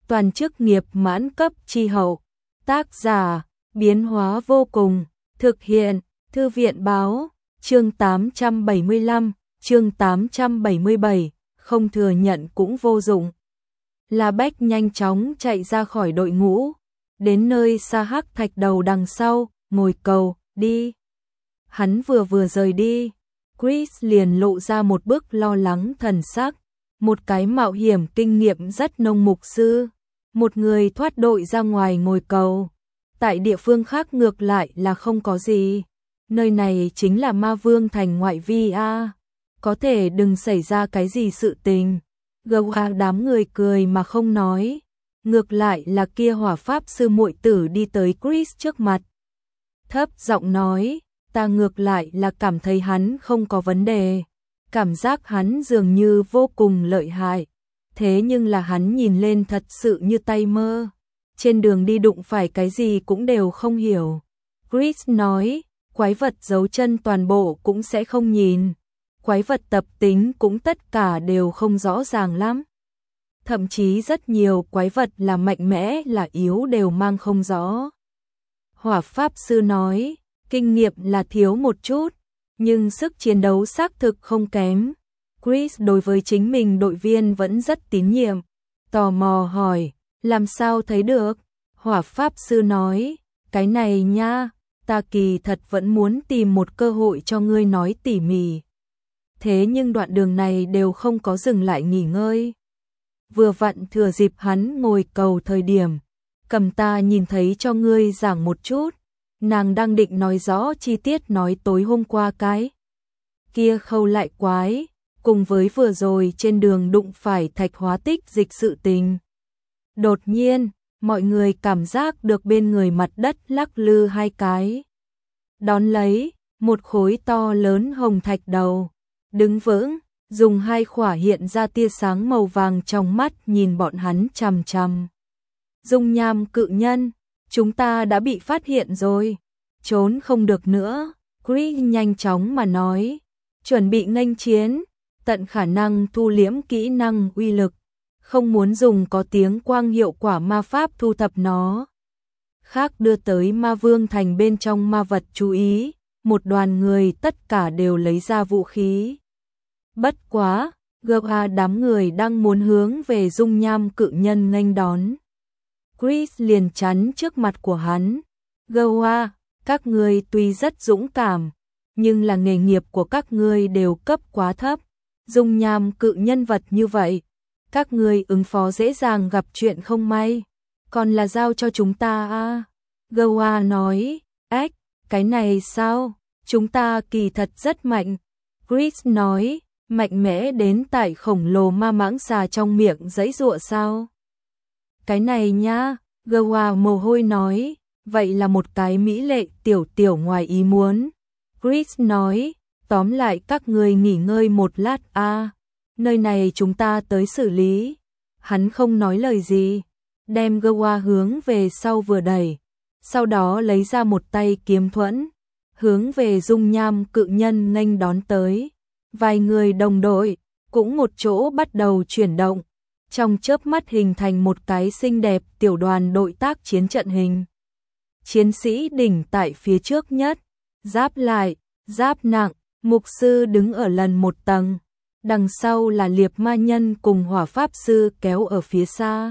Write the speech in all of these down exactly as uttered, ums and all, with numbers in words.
toàn chức nghiệp mãn cấp chi hậu. Tác giả, biến hóa vô cùng, thực hiện, Thư viện báo, chương tám trăm bảy mươi lăm, chương tám trăm bảy mươi bảy, không thừa nhận cũng vô dụng. La Bách nhanh chóng chạy ra khỏi đội ngũ, đến nơi xa hắc thạch đầu đằng sau, ngồi cầu, đi. Hắn vừa vừa rời đi, Chris liền lộ ra một bức lo lắng thần sắc, một cái mạo hiểm kinh nghiệm rất nông mục sư, một người thoát đội ra ngoài ngồi cầu. Tại địa phương khác ngược lại là không có gì, nơi này chính là Ma Vương thành ngoại vi a, có thể đừng xảy ra cái gì sự tình. Gâu a đám người cười mà không nói, ngược lại là kia hỏa pháp sư muội tử đi tới Chris trước mặt. Thấp giọng nói, ta ngược lại là cảm thấy hắn không có vấn đề, cảm giác hắn dường như vô cùng lợi hại, thế nhưng là hắn nhìn lên thật sự như tay mơ, trên đường đi đụng phải cái gì cũng đều không hiểu. Chris nói, quái vật giấu chân toàn bộ cũng sẽ không nhìn, quái vật tập tính cũng tất cả đều không rõ ràng lắm. Thậm chí rất nhiều quái vật là mạnh mẽ là yếu đều mang không rõ. Hỏa pháp sư nói, kinh nghiệm là thiếu một chút, nhưng sức chiến đấu xác thực không kém. Chris đối với chính mình đội viên vẫn rất tín nhiệm, tò mò hỏi, làm sao thấy được? Hỏa pháp sư nói, cái này nha, ta kỳ thật vẫn muốn tìm một cơ hội cho ngươi nói tỉ mỉ. Thế nhưng đoạn đường này đều không có dừng lại nghỉ ngơi. Vừa vặn thừa dịp hắn ngồi cầu thời điểm, cầm ta nhìn thấy cho ngươi giảng một chút. Nàng đang định nói rõ chi tiết nói tối hôm qua cái kia khâu lại quái, cùng với vừa rồi trên đường đụng phải thạch hóa tích dịch sự tình. Đột nhiên, mọi người cảm giác được bên người mặt đất lắc lư hai cái. Đón lấy, một khối to lớn hồng thạch đầu, đứng vững, dùng hai khỏa hiện ra tia sáng màu vàng trong mắt nhìn bọn hắn chằm chằm. Dung nham cự nhân, chúng ta đã bị phát hiện rồi, trốn không được nữa. Chris nhanh chóng mà nói, chuẩn bị nghênh chiến, tận khả năng thu liễm kỹ năng uy lực, không muốn dùng có tiếng quang hiệu quả ma pháp thu thập nó. Khác đưa tới Ma Vương thành bên trong ma vật chú ý, một đoàn người tất cả đều lấy ra vũ khí. Bất quá, Gơ đám người đang muốn hướng về dung nham cự nhân nghênh đón. Chris liền chắn trước mặt của hắn. Gơ, các ngươi tuy rất dũng cảm, nhưng là nghề nghiệp của các ngươi đều cấp quá thấp. Dung nham cự nhân vật như vậy, các ngươi ứng phó dễ dàng gặp chuyện không may, còn là giao cho chúng ta a. Gơ nói, ếch, cái này sao, chúng ta kỳ thật rất mạnh. Chris nói, mạnh mẽ đến tại khổng lồ ma mãng xà trong miệng giãy giụa sao? Cái này nha, Gơ mồ hôi nói, vậy là một cái mỹ lệ tiểu tiểu ngoài ý muốn. Chris nói, tóm lại các ngươi nghỉ ngơi một lát a, nơi này chúng ta tới xử lý. Hắn không nói lời gì, đem Gơ hướng về sau vừa đẩy, sau đó lấy ra một tay kiếm thuẫn, hướng về dung nham cự nhân nghênh đón tới. Vài người đồng đội cũng một chỗ bắt đầu chuyển động, trong chớp mắt hình thành một cái xinh đẹp tiểu đoàn đội tác chiến trận hình. Chiến sĩ đỉnh tại phía trước nhất, giáp lại, giáp nặng, mục sư đứng ở lần một tầng, đằng sau là liệp ma nhân cùng hỏa pháp sư kéo ở phía xa.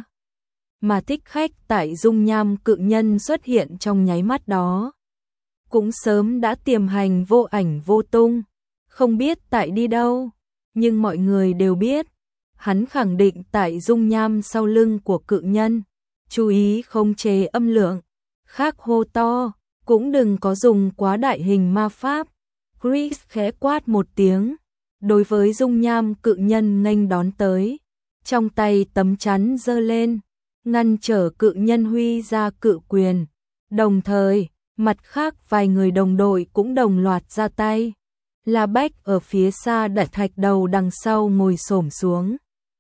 Mà thích khách tại dung nham cự nhân xuất hiện trong nháy mắt đó, cũng sớm đã tiềm hành vô ảnh vô tung, không biết tại đi đâu, nhưng mọi người đều biết, hắn khẳng định tại dung nham sau lưng của cự nhân. Chú ý không chế âm lượng, khác hô to, cũng đừng có dùng quá đại hình ma pháp. Chris khẽ quát một tiếng, đối với dung nham cự nhân nghênh đón tới, trong tay tấm chắn giơ lên, ngăn trở cự nhân huy ra cự quyền. Đồng thời, mặt khác vài người đồng đội cũng đồng loạt ra tay. La Bách ở phía xa đặt thạch đầu đằng sau ngồi xổm xuống,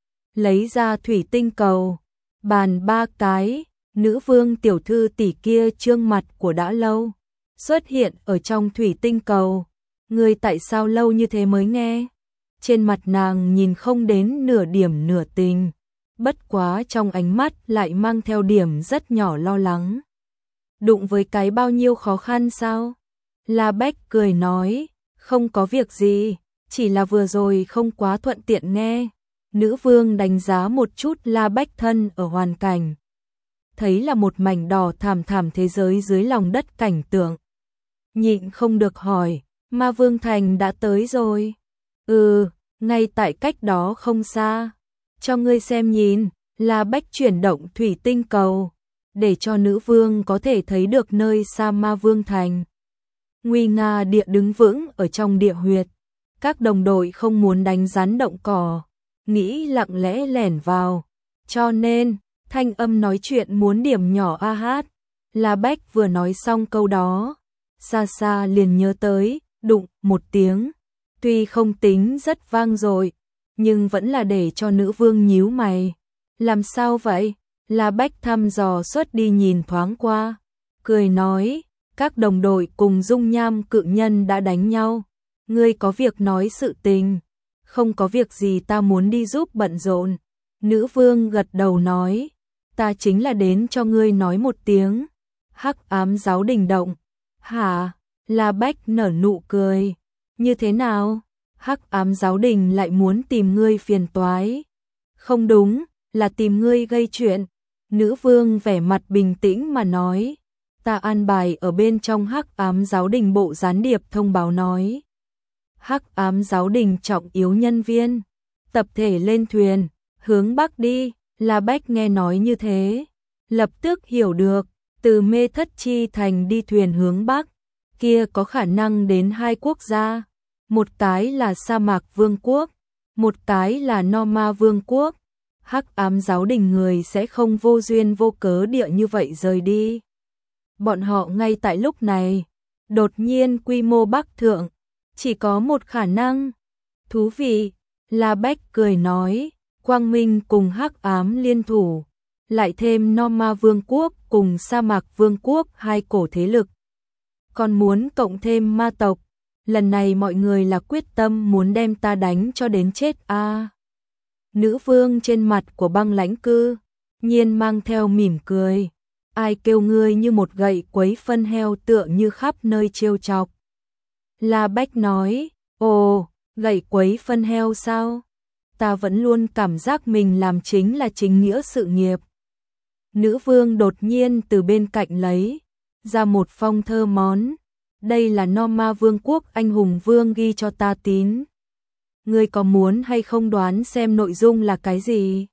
lấy ra thủy tinh cầu, bàn ba cái. Nữ vương tiểu thư tỷ kia trương mặt của đã lâu, xuất hiện ở trong thủy tinh cầu. Người tại sao lâu như thế mới nghe? Trên mặt nàng nhìn không đến nửa điểm nửa tình, bất quá trong ánh mắt lại mang theo điểm rất nhỏ lo lắng. Đụng với cái bao nhiêu khó khăn sao? La Bách cười nói, không có việc gì, chỉ là vừa rồi không quá thuận tiện nghe. Nữ vương đánh giá một chút La Bách thân ở hoàn cảnh. Thấy là một mảnh đỏ thảm thảm thế giới dưới lòng đất cảnh tượng. Nhịn không được hỏi, Ma Vương Thành đã tới rồi. Ừ, ngay tại cách đó không xa. Cho ngươi xem nhìn, La Bách chuyển động thủy tinh cầu, để cho nữ vương có thể thấy được nơi xa Ma Vương Thành. Nguy nga địa đứng vững ở trong địa huyệt. Các đồng đội không muốn đánh rắn động cỏ, nghĩ lặng lẽ lẻn vào. Cho nên, thanh âm nói chuyện muốn điểm nhỏ a hát. La Bách vừa nói xong câu đó, xa xa liền nhớ tới, đụng một tiếng. Tuy không tính rất vang dội, nhưng vẫn là để cho nữ vương nhíu mày. Làm sao vậy? La Bách thăm dò suốt đi nhìn thoáng qua, cười nói, các đồng đội cùng dung nham cự nhân đã đánh nhau. Ngươi có việc nói sự tình. Không có việc gì, ta muốn đi giúp bận rộn. Nữ vương gật đầu nói, ta chính là đến cho ngươi nói một tiếng. Hắc ám giáo đình động. Hả? La Bách nở nụ cười. Như thế nào? Hắc ám giáo đình lại muốn tìm ngươi phiền toái. Không đúng, là tìm ngươi gây chuyện. Nữ vương vẻ mặt bình tĩnh mà nói, ta an bài ở bên trong Hắc ám giáo đình bộ gián điệp thông báo nói. Hắc ám giáo đình trọng yếu nhân viên, tập thể lên thuyền, hướng Bắc đi. La Bách nghe nói như thế, lập tức hiểu được, từ Mê Thất Chi Thành đi thuyền hướng Bắc, kia có khả năng đến hai quốc gia. Một cái là Sa Mạc Vương quốc, một cái là No Ma Vương quốc. Hắc ám giáo đình người sẽ không vô duyên vô cớ địa như vậy rời đi. Bọn họ ngay tại lúc này, đột nhiên quy mô bắc thượng, chỉ có một khả năng. Thú vị, La Bách cười nói, Quang Minh cùng Hắc ám liên thủ, lại thêm No Ma Vương quốc cùng Sa Mạc Vương quốc hai cổ thế lực. Còn muốn cộng thêm ma tộc, lần này mọi người là quyết tâm muốn đem ta đánh cho đến chết a. À, nữ vương trên mặt của băng lãnh cư nhiên mang theo mỉm cười. Ai kêu ngươi như một gậy quấy phân heo tựa như khắp nơi trêu chọc. La Bách nói, ồ, gậy quấy phân heo sao? Ta vẫn luôn cảm giác mình làm chính là chính nghĩa sự nghiệp. Nữ vương đột nhiên từ bên cạnh lấy ra một phong thơ món. Đây là No Ma Vương quốc anh hùng vương ghi cho ta tín. Ngươi có muốn hay không đoán xem nội dung là cái gì?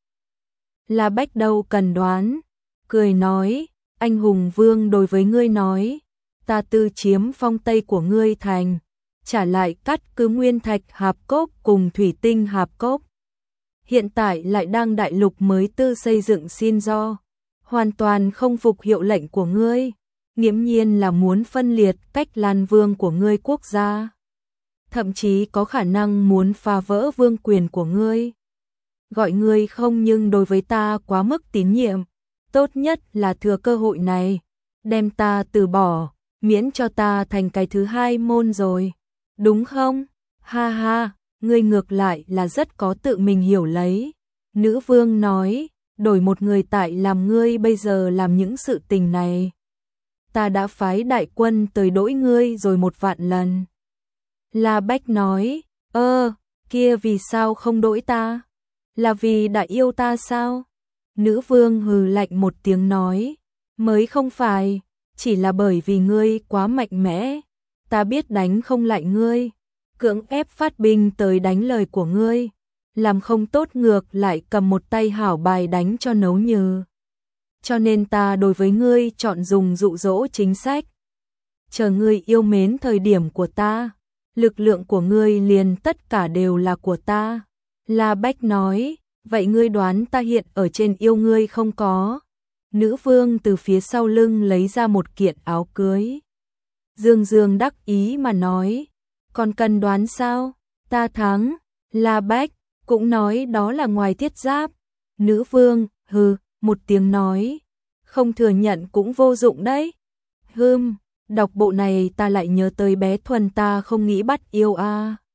La Bách đâu cần đoán, cười nói, anh hùng vương đối với ngươi nói, ta tư chiếm phong tây của ngươi thành, trả lại cắt cứ nguyên thạch hạp cốc cùng thủy tinh hạp cốc. Hiện tại lại đang đại lục mới tư xây dựng xin do, hoàn toàn không phục hiệu lệnh của ngươi, nghiễm nhiên là muốn phân liệt cách Lan Vương của ngươi quốc gia. Thậm chí có khả năng muốn phá vỡ vương quyền của ngươi. Gọi ngươi không, nhưng đối với ta quá mức tín nhiệm, tốt nhất là thừa cơ hội này, đem ta từ bỏ, miễn cho ta thành cái thứ hai môn rồi. Đúng không? Ha ha, ngươi ngược lại là rất có tự mình hiểu lấy. Nữ vương nói, đổi một người tại làm ngươi bây giờ làm những sự tình này. Ta đã phái đại quân tới đỗi ngươi rồi một vạn lần. La Bách nói, ơ, kia vì sao không đỗi ta? Là vì đã yêu ta sao? Nữ vương hừ lạnh một tiếng nói, mới không phải, chỉ là bởi vì ngươi quá mạnh mẽ. Ta biết đánh không lại ngươi, cưỡng ép phát binh tới đánh lời của ngươi, làm không tốt ngược lại cầm một tay hảo bài đánh cho nấu nhừ. Cho nên ta đối với ngươi chọn dùng dụ dỗ chính sách. Chờ ngươi yêu mến thời điểm của ta, lực lượng của ngươi liền tất cả đều là của ta. La Bách nói, vậy ngươi đoán ta hiện ở trên yêu ngươi không có? Nữ vương từ phía sau lưng lấy ra một kiện áo cưới. Dương Dương đắc ý mà nói, còn cần đoán sao? Ta thắng. La Bách cũng nói đó là ngoài thiết giáp. Nữ vương, hừ, một tiếng nói, không thừa nhận cũng vô dụng đấy. Hừm, đọc bộ này ta lại nhớ tới bé Thuần ta không nghĩ bắt yêu a. À.